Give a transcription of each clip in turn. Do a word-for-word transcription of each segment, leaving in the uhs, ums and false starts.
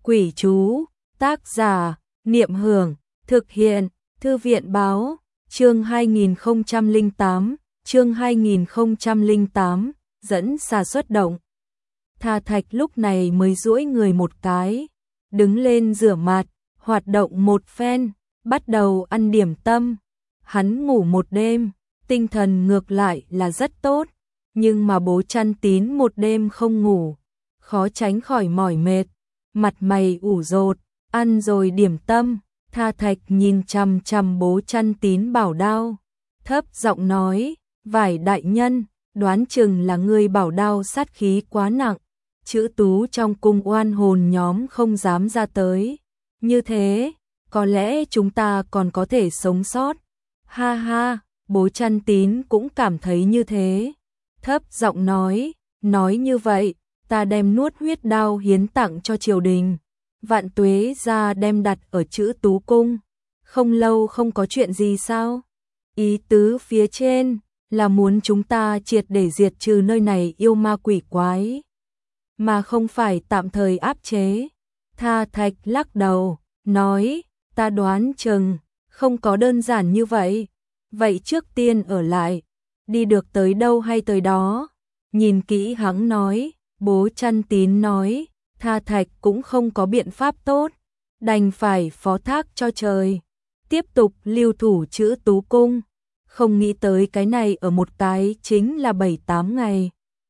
Quỷ chú, tác giả, Niệm Hưởng, thực hiện, Thư viện báo, chương hai nghìn không trăm lẻ tám, chương hai nghìn không trăm lẻ tám, dẫn xà xuất động. Tha Thạch lúc này mới duỗi người một cái, đứng lên rửa mặt, hoạt động một phen, bắt đầu ăn điểm tâm. Hắn ngủ một đêm, tinh thần ngược lại là rất tốt, nhưng mà Bố Chăn Tín một đêm không ngủ, khó tránh khỏi mỏi mệt, mặt mày ủ rột, ăn rồi điểm tâm. Tha Thạch nhìn chằm chằm Bố Chăn Tín bảo đao, thấp giọng nói, Vải đại nhân, đoán chừng là người bảo đao sát khí quá nặng, chữ tú trong cung oan hồn nhóm không dám ra tới, như thế, có lẽ chúng ta còn có thể sống sót. Ha ha, Bố Chăn Tín cũng cảm thấy như thế, thấp giọng nói, nói như vậy, ta đem nuốt huyết đao hiến tặng cho triều đình. Vạn Tuế gia đem đặt ở chữ tú cung, không lâu không có chuyện gì sao? Ý tứ phía trên là muốn chúng ta triệt để diệt trừ nơi này yêu ma quỷ quái, mà không phải tạm thời áp chế. Tha Thạch lắc đầu, nói, ta đoán chừng không có đơn giản như vậy. Vậy trước tiên ở lại, đi được tới đâu hay tới đó. Nhìn kỹ hắn nói, Bố Chăn Tín nói, Tha Thạch cũng không có biện pháp tốt, đành phải phó thác cho trời, tiếp tục lưu thủ chữ tú cung. Không nghĩ tới cái này ở một cái chính là bảy tám ngày.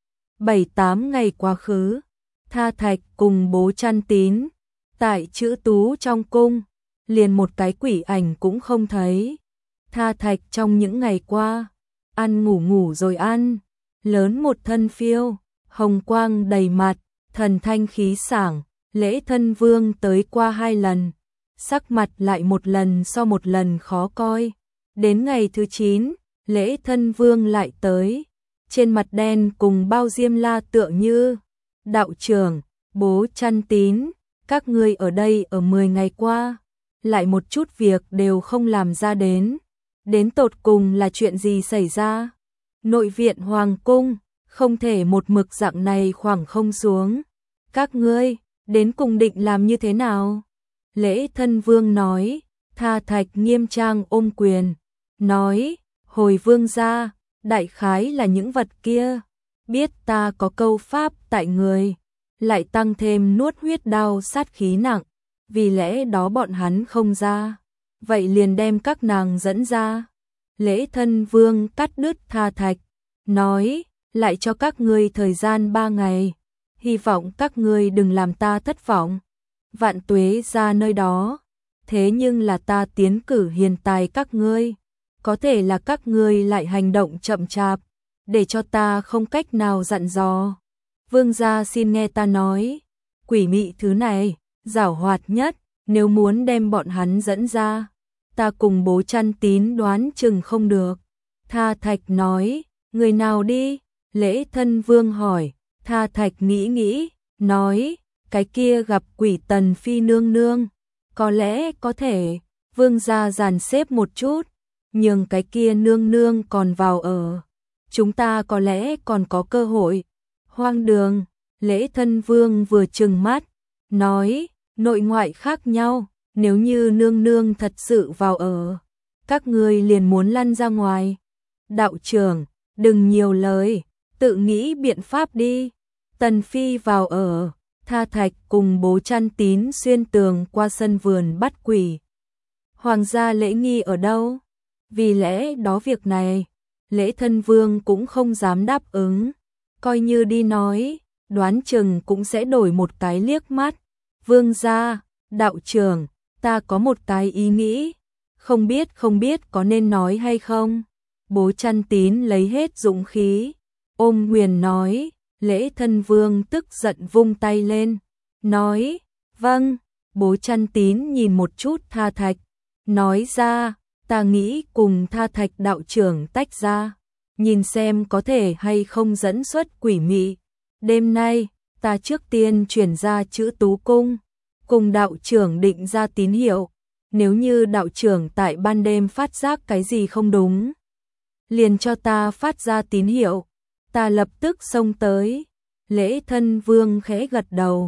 bảy tám ngày quá khứ, Tha Thạch cùng Bố Chăn Tín tại chữ tú trong cung, liền một cái quỷ ảnh cũng không thấy. Tha Thạch trong những ngày qua, ăn ngủ ngủ rồi ăn, lớn một thân phiêu, hồng quang đầy mặt, thần thanh khí sảng. Lễ Thân Vương tới qua hai lần, sắc mặt lại một lần so một lần khó coi. Đến ngày thứ chín, Lễ Thân Vương lại tới, trên mặt đen cùng bao diêm la tựa như. Đạo trưởng, Bố Chăn Tín, các ngươi ở đây ở mười ngày qua, lại một chút việc đều không làm ra đến. Đến tột cùng là chuyện gì xảy ra? Nội viện Hoàng cung, không thể một mực dạng này khoảng không xuống. Các ngươi, đến cùng định làm như thế nào? Lễ Thân Vương nói. Tha Thạch nghiêm trang ôm quyền, nói, hồi vương gia, đại khái là những vật kia, biết ta có câu pháp tại người, lại tăng thêm nuốt huyết đao sát khí nặng, vì lẽ đó bọn hắn không ra, vậy liền đem các nàng dẫn ra. Lễ Thân Vương cắt đứt Tha Thạch, nói, lại cho các ngươi thời gian ba ngày, hy vọng các ngươi đừng làm ta thất vọng. Vạn Tuế ra nơi đó, thế nhưng là ta tiến cử hiền tài các ngươi, có thể là các ngươi lại hành động chậm chạp, để cho ta không cách nào dặn dò. Vương gia xin nghe ta nói, quỷ mị thứ này, giảo hoạt nhất, nếu muốn đem bọn hắn dẫn ra, ta cùng Bố Chăn Tín đoán chừng không được. Tha Thạch nói, người nào đi? Lễ Thân Vương hỏi. Tha Thạch nghĩ nghĩ, nói, cái kia gặp quỷ Tần Phi nương nương, có lẽ có thể. Vương gia dàn xếp một chút, nhưng cái kia nương nương còn vào ở, chúng ta có lẽ còn có cơ hội. Hoang đường. Lễ Thân Vương vừa trừng mắt, nói, nội ngoại khác nhau, nếu như nương nương thật sự vào ở, các ngươi liền muốn lăn ra ngoài. Đạo trưởng, đừng nhiều lời, tự nghĩ biện pháp đi. Tần Phi vào ở, Tha Thạch cùng Bố Chăn Tín xuyên tường qua sân vườn bắt quỷ. Hoàng gia lễ nghi ở đâu? Vì lẽ đó việc này, Lễ Thân Vương cũng không dám đáp ứng, coi như đi nói, đoán chừng cũng sẽ đổi một cái liếc mắt. Vương gia, đạo trưởng, ta có một cái ý nghĩ, không biết không biết có nên nói hay không. Bố Chăn Tín lấy hết dũng khí, ôm quyền nói. Lễ Thân Vương tức giận vung tay lên, nói, vâng. Bố Chăn Tín nhìn một chút Tha Thạch, nói ra, ta nghĩ cùng Tha Thạch đạo trưởng tách ra, nhìn xem có thể hay không dẫn xuất quỷ mị. Đêm nay, ta trước tiên chuyển ra chữ tú cung, cùng đạo trưởng định ra tín hiệu, nếu như đạo trưởng tại ban đêm phát giác cái gì không đúng, liền cho ta phát ra tín hiệu, ta lập tức xông tới. Lễ Thân Vương khẽ gật đầu,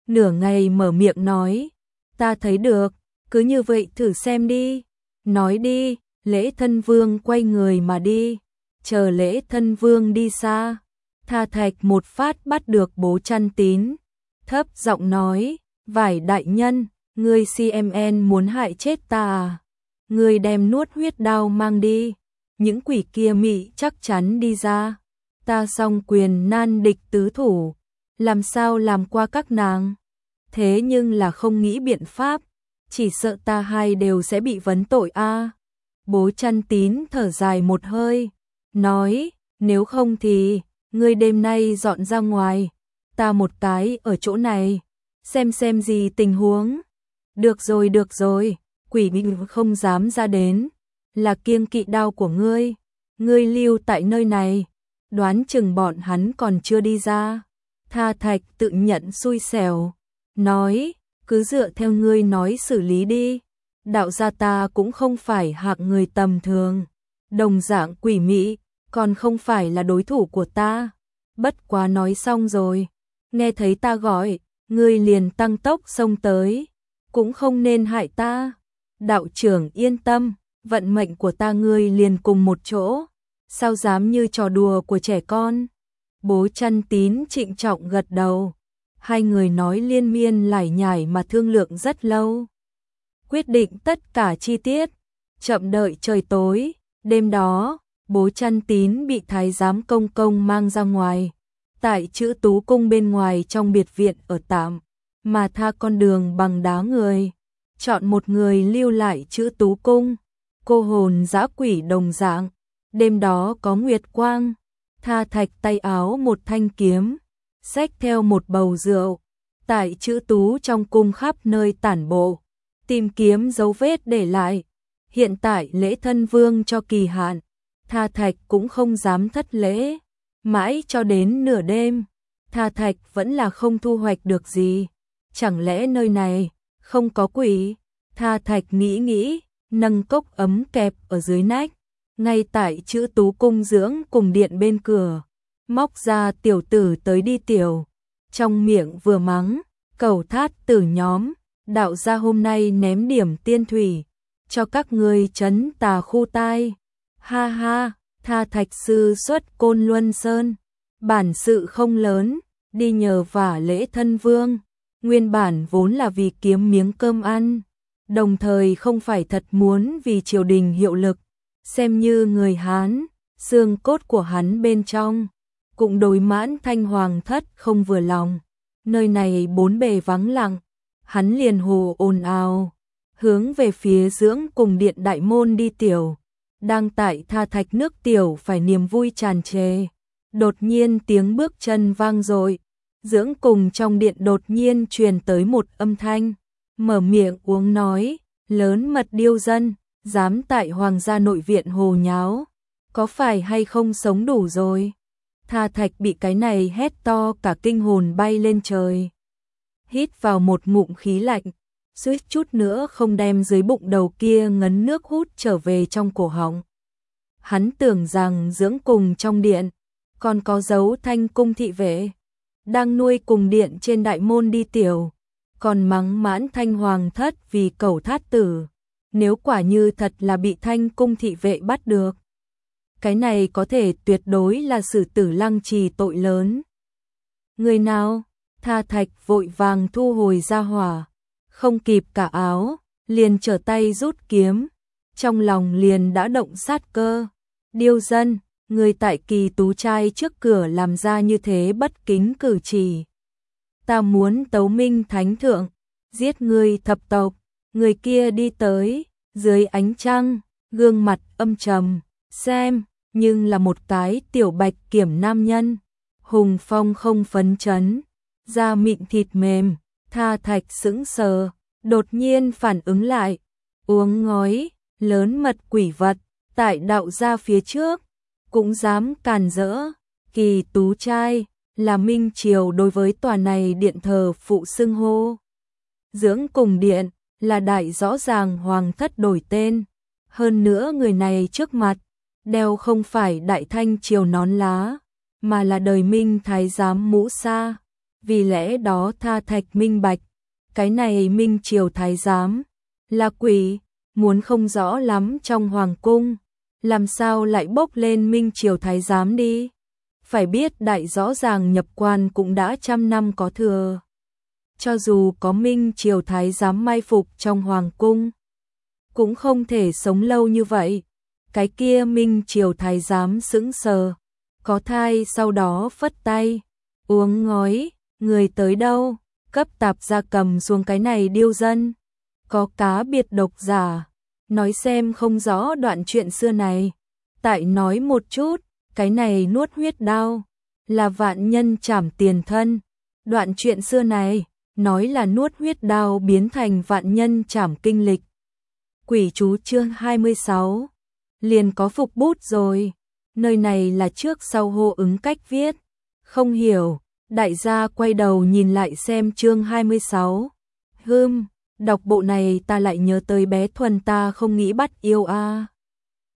nửa ngày mở miệng nói, ta thấy được, cứ như vậy thử xem đi, nói đi. Lễ Thân Vương quay người mà đi, chờ Lễ Thân Vương đi xa, Tha Thạch một phát bắt được Bố Chăn Tín, thấp giọng nói, Vải đại nhân, ngươi xê em en muốn hại chết ta à? Ngươi đem nuốt huyết đao mang đi, những quỷ kia mị chắc chắn đi ra, ta song quyền nan địch tứ thủ, làm sao làm qua các nàng, thế nhưng là không nghĩ biện pháp, chỉ sợ ta hai đều sẽ bị vấn tội a. À. Bố Chăn Tín thở dài một hơi, nói, nếu không thì, ngươi đêm nay dọn ra ngoài, ta một cái ở chỗ này, xem xem gì tình huống. Được rồi được rồi, quỷ bị không dám ra đến, là kiêng kỵ đao của ngươi, ngươi lưu tại nơi này, đoán chừng bọn hắn còn chưa đi ra. Tha Thạch tự nhận xui xẻo, nói, cứ dựa theo ngươi nói xử lý đi. Đạo gia ta cũng không phải hạng người tầm thường, đồng dạng quỷ mị, còn không phải là đối thủ của ta. Bất quá nói xong rồi, nghe thấy ta gọi, ngươi liền tăng tốc xông tới, cũng không nên hại ta. Đạo trưởng yên tâm, vận mệnh của ta ngươi liền cùng một chỗ, sao dám như trò đùa của trẻ con. Bố Chăn Tín trịnh trọng gật đầu, hai người nói liên miên lải nhải mà thương lượng rất lâu. Quyết định tất cả chi tiết, chậm đợi trời tối, đêm đó, Bố Chăn Tín bị thái giám công công mang ra ngoài, tại Chữ Tú Cung bên ngoài trong biệt viện ở tạm, mà Tha con đường bằng đá người, chọn một người lưu lại Chữ Tú Cung, cô hồn dã quỷ đồng dạng, đêm đó có nguyệt quang, Tha Thạch tay áo một thanh kiếm, xách theo một bầu rượu, tại Chữ Tú trong cung khắp nơi tản bộ, tìm kiếm dấu vết để lại. Hiện tại Lễ Thân Vương cho kỳ hạn, Tha Thạch cũng không dám thất lễ, mãi cho đến nửa đêm, Tha Thạch vẫn là không thu hoạch được gì. Chẳng lẽ nơi này không có quỷ? Tha Thạch nghĩ nghĩ, nâng cốc ấm kẹp ở dưới nách, ngay tại Chữ Tú Cung dưỡng cùng điện bên cửa, móc ra tiểu tử tới đi tiểu, trong miệng vừa mắng, cầu thát tử nhóm, đạo gia hôm nay ném điểm tiên thủy, cho các ngươi trấn tà khu tai. Ha ha, Tha Thạch sư xuất Côn Luân Sơn, bản sự không lớn, đi nhờ vả Lễ Thân Vương, nguyên bản vốn là vì kiếm miếng cơm ăn, đồng thời không phải thật muốn vì triều đình hiệu lực, xem như người Hán, xương cốt của hắn bên trong, cũng đối Mãn Thanh Hoàng thất không vừa lòng. Nơi này bốn bề vắng lặng, hắn liền hồ ồn ào, hướng về phía dưỡng cùng điện đại môn đi tiểu, đang tại Tha Thạch nước tiểu phải niềm vui tràn trề. Đột nhiên tiếng bước chân vang dội, dưỡng cùng trong điện đột nhiên truyền tới một âm thanh, mở miệng uống nói, lớn mật điêu dân, dám tại hoàng gia nội viện hồ nháo, có phải hay không sống đủ rồi? Tha Thạch bị cái này hét to cả kinh hồn bay lên trời, hít vào một ngụm khí lạnh, suýt chút nữa không đem dưới bụng đầu kia ngấn nước hút trở về trong cổ họng. Hắn tưởng rằng dưỡng cùng trong điện còn có dấu Thanh cung thị vệ đang nuôi cùng điện trên đại môn đi tiểu, còn mắng Mãn Thanh Hoàng thất vì cẩu thát tử. Nếu quả như thật là bị Thanh cung thị vệ bắt được, cái này có thể tuyệt đối là xử tử lăng trì tội lớn. Người nào? Tha Thạch vội vàng thu hồi ra hỏa, không kịp cả áo, liền trở tay rút kiếm, trong lòng liền đã động sát cơ. Điêu dân, người tại Kỳ Tú trai trước cửa làm ra như thế bất kính cử chỉ, ta muốn tấu minh thánh thượng, giết ngươi thập tộc. Người kia đi tới, dưới ánh trăng, gương mặt âm trầm, xem, nhưng là một cái tiểu bạch kiểm nam nhân, hùng phong không phấn chấn, da mịn thịt mềm. Tha Thạch sững sờ, đột nhiên phản ứng lại, uống ngói, lớn mật quỷ vật, tại đạo gia phía trước, cũng dám càn rỡ. Kỳ Tú trai là minh triều đối với tòa này điện thờ phụ xưng hô. Dưỡng cùng điện là đại rõ ràng hoàng thất đổi tên, hơn nữa người này trước mặt đeo không phải đại thanh triều nón lá, mà là đời minh thái giám mũ sa. vì lẽ đó Tha Thạch minh bạch, cái này Minh Triều Thái giám là quỷ, muốn không rõ lắm trong hoàng cung, làm sao lại bốc lên Minh Triều Thái giám đi. Phải biết đại rõ ràng nhập quan cũng đã trăm năm có thừa. Cho dù có Minh Triều Thái giám mai phục trong hoàng cung, cũng không thể sống lâu như vậy. Cái kia Minh Triều Thái giám sững sờ, có thai sau đó phất tay, uống ngói, người tới đâu, cấp tạp gia cầm xuống cái này điêu dân. Có cá biệt độc giả, nói xem không rõ đoạn chuyện xưa này. Tại nói một chút, cái này nuốt huyết đao, là vạn nhân trảm tiền thân. Đoạn chuyện xưa này, nói là nuốt huyết đao biến thành vạn nhân trảm kinh lịch. Quỷ chú chương hai mươi sáu, liền có phục bút rồi. Nơi này là trước sau hô ứng cách viết. Không hiểu, đại gia quay đầu nhìn lại xem chương hai mươi sáu. Hưm, đọc bộ này ta lại nhớ tới bé Thuần ta không nghĩ bắt yêu a. À.